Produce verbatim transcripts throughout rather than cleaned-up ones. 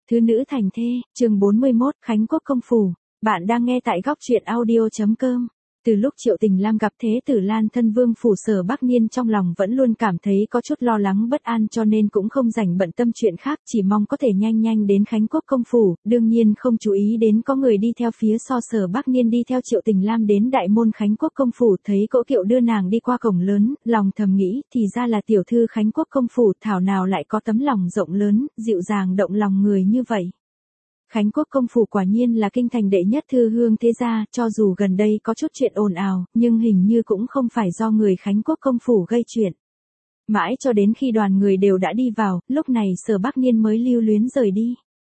Thứ nữ thành thê, chương bốn mươi mốt, Khánh Quốc công phủ. Bạn đang nghe tại góc truyện audio chấm com. Từ lúc Triệu Tình Lam gặp Thế tử Lan thân vương phủ Sở Bắc Niên, trong lòng vẫn luôn cảm thấy có chút lo lắng bất an, cho nên cũng không rảnh bận tâm chuyện khác, chỉ mong có thể nhanh nhanh đến Khánh Quốc công phủ. Đương nhiên không chú ý đến có người đi theo phía sau Sở Bắc Niên đi theo Triệu Tình Lam đến đại môn Khánh Quốc công phủ, thấy cỗ kiệu đưa nàng đi qua cổng lớn, lòng thầm nghĩ, thì ra là tiểu thư Khánh Quốc công phủ, thảo nào lại có tấm lòng rộng lớn, dịu dàng động lòng người như vậy. Khánh Quốc công phủ quả nhiên là kinh thành đệ nhất thư hương thế gia, cho dù gần đây có chút chuyện ồn ào, nhưng hình như cũng không phải do người Khánh Quốc công phủ gây chuyện. Mãi cho đến khi đoàn người đều đã đi vào, lúc này Sở Bắc Niên mới lưu luyến rời đi.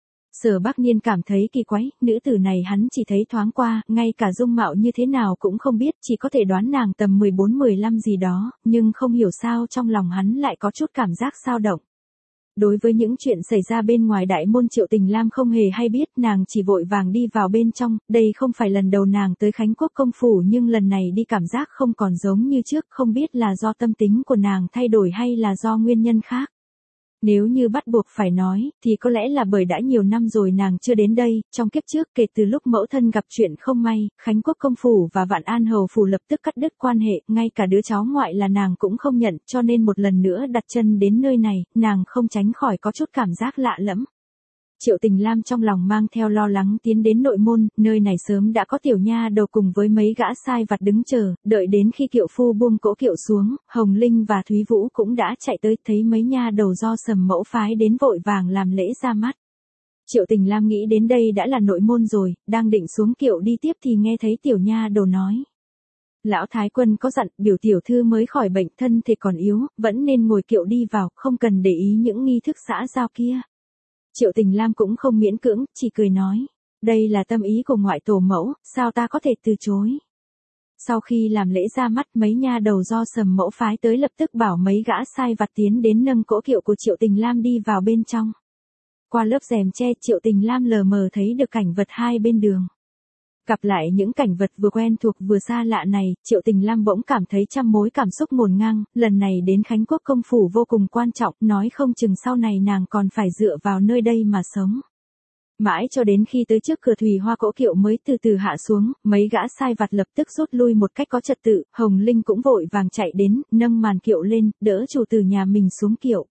Sở Bắc Niên cảm thấy kỳ quái, nữ tử này hắn chỉ thấy thoáng qua, ngay cả dung mạo như thế nào cũng không biết, chỉ có thể đoán nàng tầm mười bốn mười lăm gì đó, nhưng không hiểu sao trong lòng hắn lại có chút cảm giác dao động. Đối với những chuyện xảy ra bên ngoài đại môn, Triệu Tình Lam không hề hay biết, nàng chỉ vội vàng đi vào bên trong. Đây không phải lần đầu nàng tới Khánh Quốc công phủ, nhưng lần này đi cảm giác không còn giống như trước, không biết là do tâm tính của nàng thay đổi hay là do nguyên nhân khác. Nếu như bắt buộc phải nói, thì có lẽ là bởi đã nhiều năm rồi nàng chưa đến đây, trong kiếp trước kể từ lúc mẫu thân gặp chuyện không may, Khánh Quốc công phủ và Vạn An hầu phủ lập tức cắt đứt quan hệ, ngay cả đứa cháu ngoại là nàng cũng không nhận, cho nên một lần nữa đặt chân đến nơi này, nàng không tránh khỏi có chút cảm giác lạ lẫm. Triệu Tình Lam trong lòng mang theo lo lắng tiến đến nội môn, nơi này sớm đã có tiểu nha đầu cùng với mấy gã sai vặt đứng chờ, đợi đến khi kiệu phu buông cỗ kiệu xuống, Hồng Linh và Thúy Vũ cũng đã chạy tới, thấy mấy nha đầu do Sầm mẫu phái đến vội vàng làm lễ ra mắt. Triệu Tình Lam nghĩ đến đây đã là nội môn rồi, đang định xuống kiệu đi tiếp thì nghe thấy tiểu nha đầu nói. Lão Thái Quân có dặn, biểu tiểu thư mới khỏi bệnh, thân thể còn yếu, vẫn nên ngồi kiệu đi vào, không cần để ý những nghi thức xã giao kia. Triệu Tình Lam cũng không miễn cưỡng, chỉ cười nói, đây là tâm ý của ngoại tổ mẫu, sao ta có thể từ chối. Sau khi làm lễ ra mắt, mấy nha đầu do Sầm mẫu phái tới lập tức bảo mấy gã sai vặt tiến đến nâng cỗ kiệu của Triệu Tình Lam đi vào bên trong. Qua lớp rèm che, Triệu Tình Lam lờ mờ thấy được cảnh vật hai bên đường. Gặp lại những cảnh vật vừa quen thuộc vừa xa lạ này, Triệu Tình Lam bỗng cảm thấy trăm mối cảm xúc ngổn ngang, lần này đến Khánh Quốc công phủ vô cùng quan trọng, nói không chừng sau này nàng còn phải dựa vào nơi đây mà sống. Mãi cho đến khi tới trước cửa thủy hoa cỗ kiệu mới từ từ hạ xuống, mấy gã sai vặt lập tức rút lui một cách có trật tự, Hồng Linh cũng vội vàng chạy đến, nâng màn kiệu lên, đỡ chủ tử nhà mình xuống kiệu.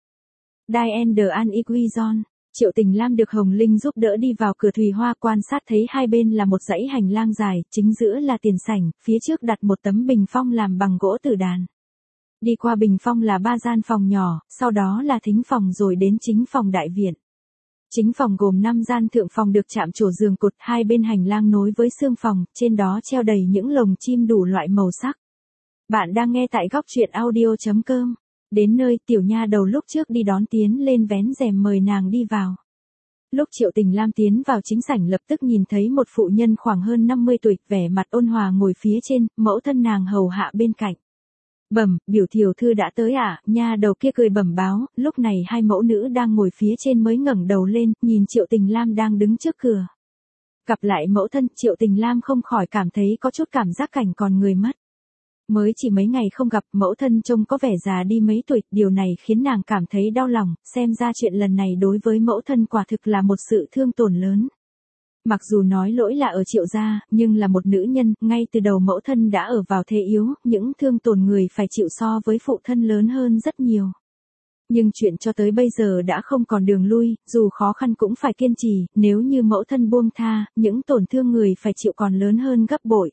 Diane An Iguizon. Triệu Tình Lam được Hồng Linh giúp đỡ đi vào cửa thủy hoa, quan sát thấy hai bên là một dãy hành lang dài, chính giữa là tiền sảnh, phía trước đặt một tấm bình phong làm bằng gỗ tử đàn. Đi qua bình phong là ba gian phòng nhỏ, sau đó là thính phòng rồi đến chính phòng đại viện. Chính phòng gồm năm gian, thượng phòng được chạm trổ giường cột, hai bên hành lang nối với xương phòng, trên đó treo đầy những lồng chim đủ loại màu sắc. Bạn đang nghe tại góc truyện audio chấm com. Đến nơi, tiểu nha đầu lúc trước đi đón tiến lên vén rèm mời nàng đi vào. Lúc Triệu Tình Lam tiến vào chính sảnh lập tức nhìn thấy một phụ nhân khoảng hơn năm mươi tuổi, vẻ mặt ôn hòa ngồi phía trên, mẫu thân nàng hầu hạ bên cạnh. Bẩm, biểu tiểu thư đã tới ạ, à? Nha đầu kia cười bẩm báo, lúc này hai mẫu nữ đang ngồi phía trên mới ngẩng đầu lên, nhìn Triệu Tình Lam đang đứng trước cửa. Gặp lại mẫu thân, Triệu Tình Lam không khỏi cảm thấy có chút cảm giác cảnh còn người mất. Mới chỉ mấy ngày không gặp, mẫu thân trông có vẻ già đi mấy tuổi, điều này khiến nàng cảm thấy đau lòng, xem ra chuyện lần này đối với mẫu thân quả thực là một sự thương tổn lớn. Mặc dù nói lỗi là ở Triệu gia, nhưng là một nữ nhân, ngay từ đầu mẫu thân đã ở vào thế yếu, những thương tổn người phải chịu so với phụ thân lớn hơn rất nhiều. Nhưng chuyện cho tới bây giờ đã không còn đường lui, dù khó khăn cũng phải kiên trì, nếu như mẫu thân buông tha, những tổn thương người phải chịu còn lớn hơn gấp bội.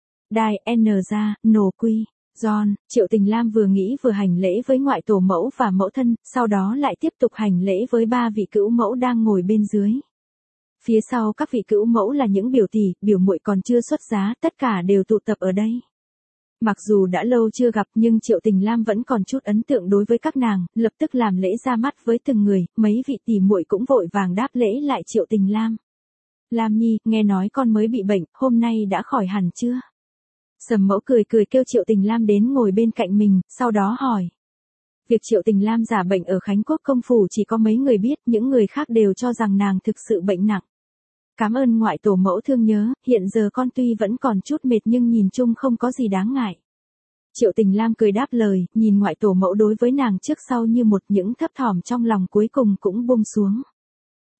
Diane ra, nổ quy, John, Triệu Tình Lam vừa nghĩ vừa hành lễ với ngoại tổ mẫu và mẫu thân, sau đó lại tiếp tục hành lễ với ba vị cữu mẫu đang ngồi bên dưới. Phía sau các vị cữu mẫu là những biểu tỷ, biểu muội còn chưa xuất giá, tất cả đều tụ tập ở đây. Mặc dù đã lâu chưa gặp nhưng Triệu Tình Lam vẫn còn chút ấn tượng đối với các nàng, lập tức làm lễ ra mắt với từng người, mấy vị tỷ muội cũng vội vàng đáp lễ lại Triệu Tình Lam. Lam Nhi, nghe nói con mới bị bệnh, hôm nay đã khỏi hẳn chưa? Sầm mẫu cười cười kêu Triệu Tình Lam đến ngồi bên cạnh mình, sau đó hỏi. Việc Triệu Tình Lam giả bệnh ở Khánh Quốc công phủ chỉ có mấy người biết, những người khác đều cho rằng nàng thực sự bệnh nặng. Cảm ơn ngoại tổ mẫu thương nhớ, hiện giờ con tuy vẫn còn chút mệt nhưng nhìn chung không có gì đáng ngại. Triệu Tình Lam cười đáp lời, nhìn ngoại tổ mẫu đối với nàng trước sau như một, những thấp thỏm trong lòng cuối cùng cũng buông xuống.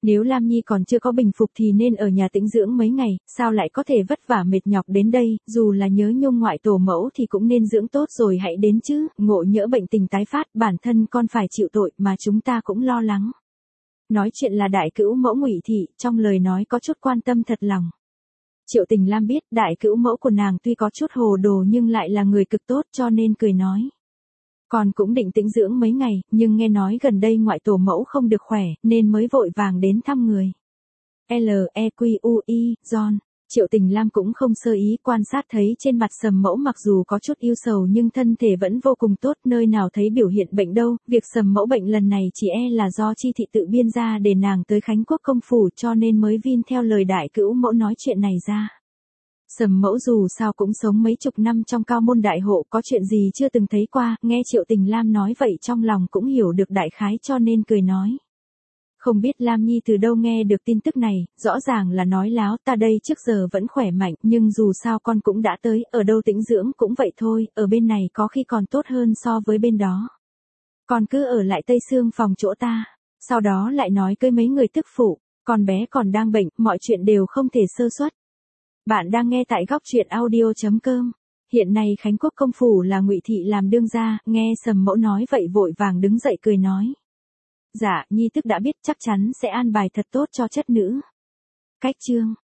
Nếu Lam Nhi còn chưa có bình phục thì nên ở nhà tĩnh dưỡng mấy ngày, sao lại có thể vất vả mệt nhọc đến đây, dù là nhớ nhung ngoại tổ mẫu thì cũng nên dưỡng tốt rồi hãy đến chứ, ngộ nhỡ bệnh tình tái phát, bản thân con phải chịu tội mà chúng ta cũng lo lắng. Nói chuyện là đại cữu mẫu Ngụy Thị, trong lời nói có chút quan tâm thật lòng. Triệu Tình Lam biết đại cữu mẫu của nàng tuy có chút hồ đồ nhưng lại là người cực tốt cho nên cười nói. Con cũng định tĩnh dưỡng mấy ngày, nhưng nghe nói gần đây ngoại tổ mẫu không được khỏe, nên mới vội vàng đến thăm người. L E Q U I, John. Triệu Tình Lam cũng không sơ ý quan sát thấy trên mặt Sầm Mẫu mặc dù có chút ưu sầu nhưng thân thể vẫn vô cùng tốt, nơi nào thấy biểu hiện bệnh đâu, việc Sầm Mẫu bệnh lần này chỉ e là do Chi Thị tự biên ra để nàng tới Khánh Quốc công phủ cho nên mới vin theo lời đại cữu mẫu nói chuyện này ra. Sầm Mẫu dù sao cũng sống mấy chục năm trong cao môn đại hộ, có chuyện gì chưa từng thấy qua, nghe Triệu Tình Lam nói vậy trong lòng cũng hiểu được đại khái cho nên cười nói. Không biết Lam Nhi từ đâu nghe được tin tức này, rõ ràng là nói láo, ta đây trước giờ vẫn khỏe mạnh, nhưng dù sao con cũng đã tới, ở đâu tĩnh dưỡng cũng vậy thôi, ở bên này có khi còn tốt hơn so với bên đó. Con cứ ở lại Tây Sương phòng chỗ ta, sau đó lại nói cưới mấy người tức phụ, con bé còn đang bệnh, mọi chuyện đều không thể sơ suất. Bạn đang nghe tại góc truyện audio chấm com. Hiện nay Khánh Quốc công phủ là Ngụy Thị làm đương gia, nghe Sầm Mẫu nói vậy vội vàng đứng dậy cười nói. Dạ, Nhi tức đã biết chắc chắn sẽ an bài thật tốt cho chất nữ. Cách chương.